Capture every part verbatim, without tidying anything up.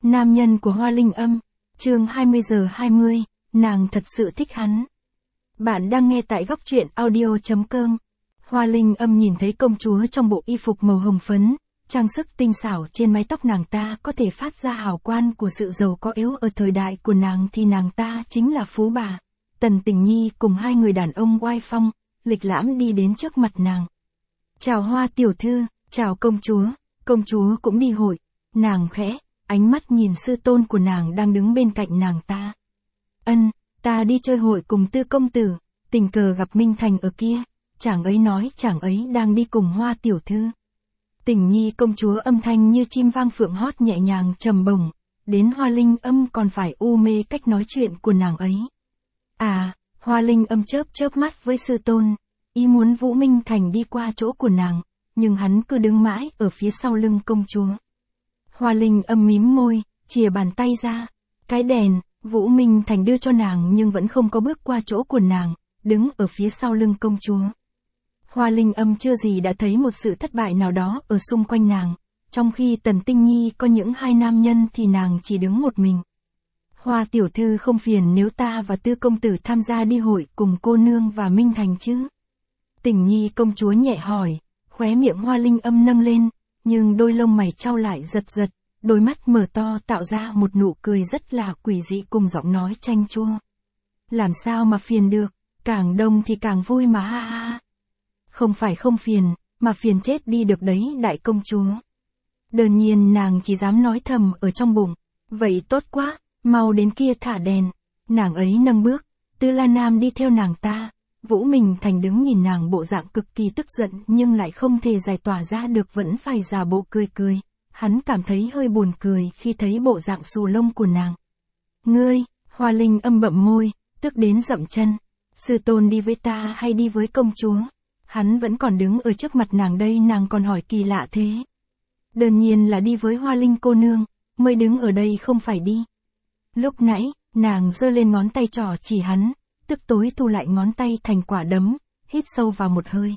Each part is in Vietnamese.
Nam nhân của Hoa Linh Âm, chương hai mươi giờ hai mươi, nàng thật sự thích hắn. Bạn đang nghe tại góc truyện audio chấm com. Hoa Linh Âm nhìn thấy công chúa trong bộ y phục màu hồng phấn, trang sức tinh xảo trên mái tóc nàng ta có thể phát ra hào quang của sự giàu có yếu ở thời đại của nàng thì nàng ta chính là phú bà. Tần Tình Nhi cùng hai người đàn ông oai phong, lịch lãm đi đến trước mặt nàng. Chào Hoa tiểu thư, chào công chúa, công chúa cũng đi hội, nàng khẽ, ánh mắt nhìn sư tôn của nàng đang đứng bên cạnh nàng ta. Ân, ta đi chơi hội cùng Tư công tử, tình cờ gặp Minh Thành ở kia, chàng ấy nói chàng ấy đang đi cùng Hoa tiểu thư. Tình Nhi công chúa âm thanh như chim vang phượng hót nhẹ nhàng trầm bổng, đến Hoa Linh Âm còn phải u mê cách nói chuyện của nàng ấy. À, Hoa Linh Âm chớp chớp mắt với sư tôn, ý muốn Vũ Minh Thành đi qua chỗ của nàng, nhưng hắn cứ đứng mãi ở phía sau lưng công chúa. Hoa Linh Âm mím môi, chìa bàn tay ra, cái đèn, Vũ Minh Thành đưa cho nàng nhưng vẫn không có bước qua chỗ của nàng, đứng ở phía sau lưng công chúa. Hoa Linh Âm chưa gì đã thấy một sự thất bại nào đó ở xung quanh nàng, trong khi Tần Tinh Nhi có những hai nam nhân thì nàng chỉ đứng một mình. Hoa tiểu thư không phiền nếu ta và Tư công tử tham gia đi hội cùng cô nương và Minh Thành chứ? Tình Nhi công chúa nhẹ hỏi, khóe miệng Hoa Linh Âm nâng lên, nhưng đôi lông mày trao lại giật giật, đôi mắt mở to tạo ra một nụ cười rất là quỷ dị cùng giọng nói chanh chua. Làm sao mà phiền được, càng đông thì càng vui mà ha ha. Không phải không phiền, mà phiền chết đi được đấy đại công chúa. Đương nhiên nàng chỉ dám nói thầm ở trong bụng, vậy tốt quá, mau đến kia thả đèn. Nàng ấy nâng bước, Tư La Nam đi theo nàng ta. Vũ Minh Thành đứng nhìn nàng bộ dạng cực kỳ tức giận nhưng lại không thể giải tỏa ra được vẫn phải giả bộ cười cười. Hắn cảm thấy hơi buồn cười khi thấy bộ dạng xù lông của nàng. Ngươi, Hoa Linh Âm bậm môi, tức đến dậm chân. Sư tôn đi với ta hay đi với công chúa? Hắn vẫn còn đứng ở trước mặt nàng đây, nàng còn hỏi kỳ lạ thế. Đương nhiên là đi với Hoa Linh cô nương, mới đứng ở đây không phải đi. Lúc nãy, nàng giơ lên ngón tay trỏ chỉ hắn, tức tối thu lại ngón tay thành quả đấm, hít sâu vào một hơi.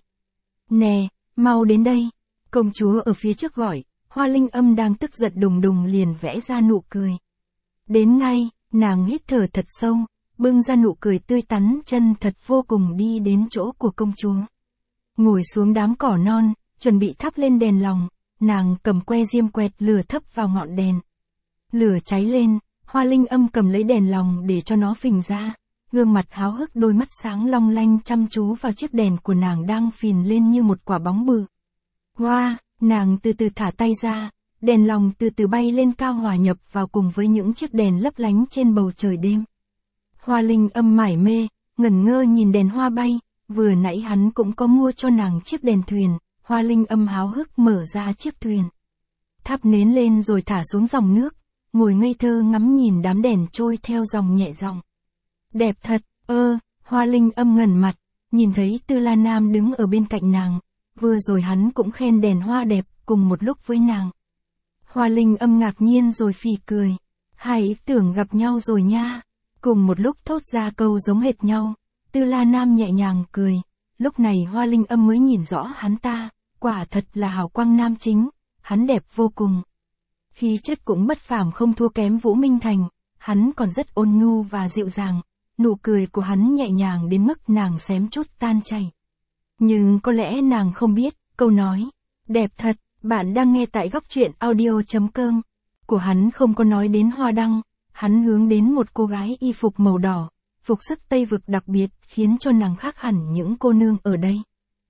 Nè, mau đến đây. Công chúa ở phía trước gọi, Hoa Linh Âm đang tức giận đùng đùng liền vẽ ra nụ cười. Đến ngay, nàng hít thở thật sâu, bưng ra nụ cười tươi tắn chân thật vô cùng đi đến chỗ của công chúa. Ngồi xuống đám cỏ non, chuẩn bị thắp lên đèn lòng, nàng cầm que diêm quẹt lửa thấp vào ngọn đèn. Lửa cháy lên, Hoa Linh Âm cầm lấy đèn lòng để cho nó phình ra. Gương mặt háo hức, đôi mắt sáng long lanh chăm chú vào chiếc đèn của nàng đang phìn lên như một quả bóng bự. Hoa, nàng từ từ thả tay ra, đèn lòng từ từ bay lên cao hòa nhập vào cùng với những chiếc đèn lấp lánh trên bầu trời đêm. Hoa Linh Âm mải mê, ngẩn ngơ nhìn đèn hoa bay, vừa nãy hắn cũng có mua cho nàng chiếc đèn thuyền, Hoa Linh Âm háo hức mở ra chiếc thuyền. Thắp nến lên rồi thả xuống dòng nước, ngồi ngây thơ ngắm nhìn đám đèn trôi theo dòng nhẹ dòng. Đẹp thật, ơ, Hoa Linh Âm ngẩn mặt, nhìn thấy Tư La Nam đứng ở bên cạnh nàng, vừa rồi hắn cũng khen đèn hoa đẹp cùng một lúc với nàng. Hoa Linh Âm ngạc nhiên rồi phì cười, hai ý tưởng gặp nhau rồi nha, cùng một lúc thốt ra câu giống hệt nhau. Tư La Nam nhẹ nhàng cười, lúc này Hoa Linh Âm mới nhìn rõ hắn ta, quả thật là hào quang nam chính, hắn đẹp vô cùng. Khí chất cũng bất phàm không thua kém Vũ Minh Thành, hắn còn rất ôn nhu và dịu dàng. Nụ cười của hắn nhẹ nhàng đến mức nàng xém chút tan chảy. Nhưng có lẽ nàng không biết, câu nói, đẹp thật, bạn đang nghe tại góc truyện audio chấm com, của hắn không có nói đến hoa đăng, hắn hướng đến một cô gái y phục màu đỏ, phục sức Tây Vực đặc biệt khiến cho nàng khác hẳn những cô nương ở đây.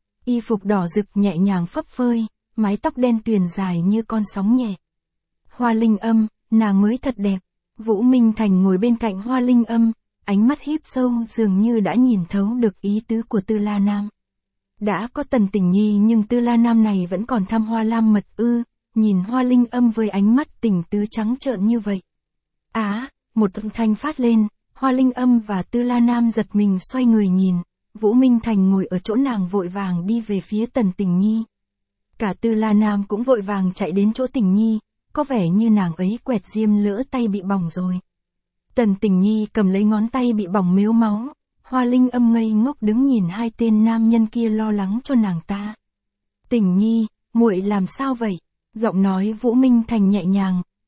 Y phục đỏ rực nhẹ nhàng phấp phới, mái tóc đen tuyền dài như con sóng nhẹ. Hoa Linh Âm, nàng mới thật đẹp. Vũ Minh Thành ngồi bên cạnh Hoa Linh Âm, ánh mắt híp sâu dường như đã nhìn thấu được ý tứ của Tư La Nam. Đã có Tần Tình Nhi nhưng Tư La Nam này vẫn còn tham hoa lam mật ư, nhìn Hoa Linh Âm với ánh mắt tình tứ trắng trợn như vậy. Á, một âm thanh phát lên, Hoa Linh Âm và Tư La Nam giật mình xoay người nhìn, Vũ Minh Thành ngồi ở chỗ nàng vội vàng đi về phía Tần Tình Nhi. Cả Tư La Nam cũng vội vàng chạy đến chỗ Tình Nhi, có vẻ như nàng ấy quẹt diêm lỡ tay bị bỏng rồi. Tần Tình Nhi cầm lấy ngón tay bị bỏng mếu máu, Hoa Linh Âm ngây ngốc đứng nhìn hai tên nam nhân kia lo lắng cho nàng ta. Tình Nhi, muội làm sao vậy? Giọng nói Vũ Minh Thành nhẹ nhàng,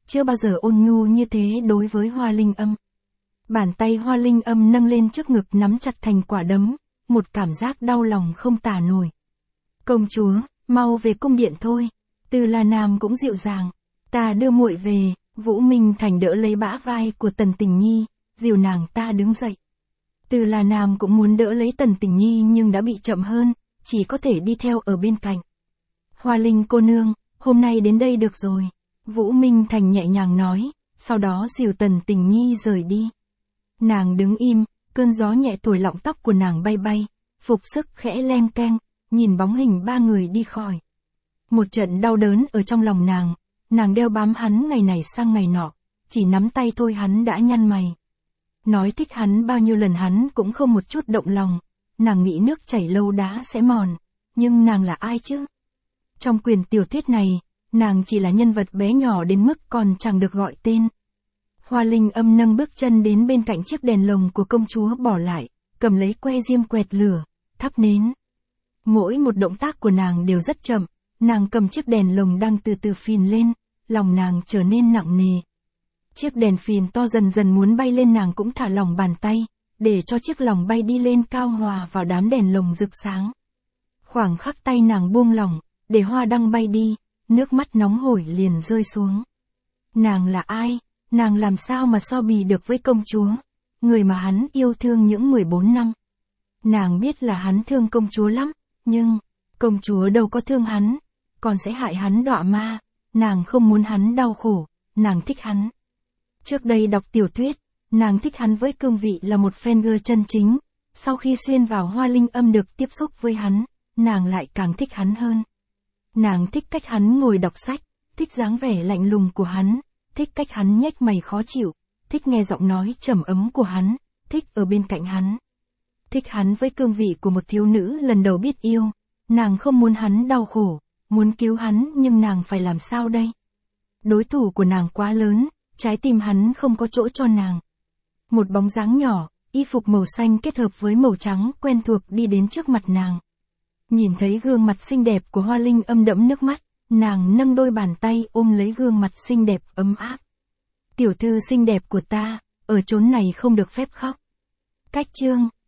chưa bao giờ ôn nhu như thế đối với Hoa Linh Âm. Bàn tay Hoa Linh Âm nâng lên trước ngực nắm chặt thành quả đấm, một cảm giác đau lòng không tả nổi. Công chúa, mau về cung điện thôi. Từ La Nam cũng dịu dàng. Ta đưa muội về. Vũ Minh Thành đỡ lấy bả vai của Tần Tình Nhi, dìu nàng ta đứng dậy. Từ La Nam cũng muốn đỡ lấy Tần Tình Nhi nhưng đã bị chậm hơn, chỉ có thể đi theo ở bên cạnh. Hoa Linh cô nương, hôm nay đến đây được rồi. Vũ Minh Thành nhẹ nhàng nói, sau đó dìu Tần Tình Nhi rời đi. Nàng đứng im, cơn gió nhẹ thổi lọng tóc của nàng bay bay, phục sức khẽ leng keng, nhìn bóng hình ba người đi khỏi. Một trận đau đớn ở trong lòng nàng, nàng đeo bám hắn ngày này sang ngày nọ, chỉ nắm tay thôi hắn đã nhăn mày. Nói thích hắn bao nhiêu lần hắn cũng không một chút động lòng, nàng nghĩ nước chảy lâu đá sẽ mòn, nhưng nàng là ai chứ? Trong quyển tiểu thuyết này, nàng chỉ là nhân vật bé nhỏ đến mức còn chẳng được gọi tên. Hoa Linh Âm nâng bước chân đến bên cạnh chiếc đèn lồng của công chúa bỏ lại, cầm lấy que diêm quẹt lửa, thắp nến. Mỗi một động tác của nàng đều rất chậm, nàng cầm chiếc đèn lồng đang từ từ phìn lên, lòng nàng trở nên nặng nề. Chiếc đèn phìn to dần dần muốn bay lên, nàng cũng thả lỏng bàn tay, để cho chiếc lồng bay đi lên cao hòa vào đám đèn lồng rực sáng. Khoảng khắc tay nàng buông lỏng, để hoa đăng bay đi, nước mắt nóng hổi liền rơi xuống. Nàng là ai? Nàng làm sao mà so bì được với công chúa, người mà hắn yêu thương những mười bốn năm. Nàng biết là hắn thương công chúa lắm, nhưng, công chúa đâu có thương hắn, còn sẽ hại hắn đọa ma, nàng không muốn hắn đau khổ, nàng thích hắn. Trước đây đọc tiểu thuyết, nàng thích hắn với cương vị là một fan girl chân chính, sau khi xuyên vào Hoa Linh Âm được tiếp xúc với hắn, nàng lại càng thích hắn hơn. Nàng thích cách hắn ngồi đọc sách, thích dáng vẻ lạnh lùng của hắn, thích cách hắn nhếch mày khó chịu, thích nghe giọng nói trầm ấm của hắn, thích ở bên cạnh hắn. Thích hắn với cương vị của một thiếu nữ lần đầu biết yêu, nàng không muốn hắn đau khổ, muốn cứu hắn nhưng nàng phải làm sao đây? Đối thủ của nàng quá lớn, trái tim hắn không có chỗ cho nàng. Một bóng dáng nhỏ, y phục màu xanh kết hợp với màu trắng quen thuộc đi đến trước mặt nàng. Nhìn thấy gương mặt xinh đẹp của Hoa Linh Âm đẫm nước mắt, nàng nâng đôi bàn tay ôm lấy gương mặt xinh đẹp ấm áp. Tiểu thư xinh đẹp của ta, ở chốn này không được phép khóc. Cách chương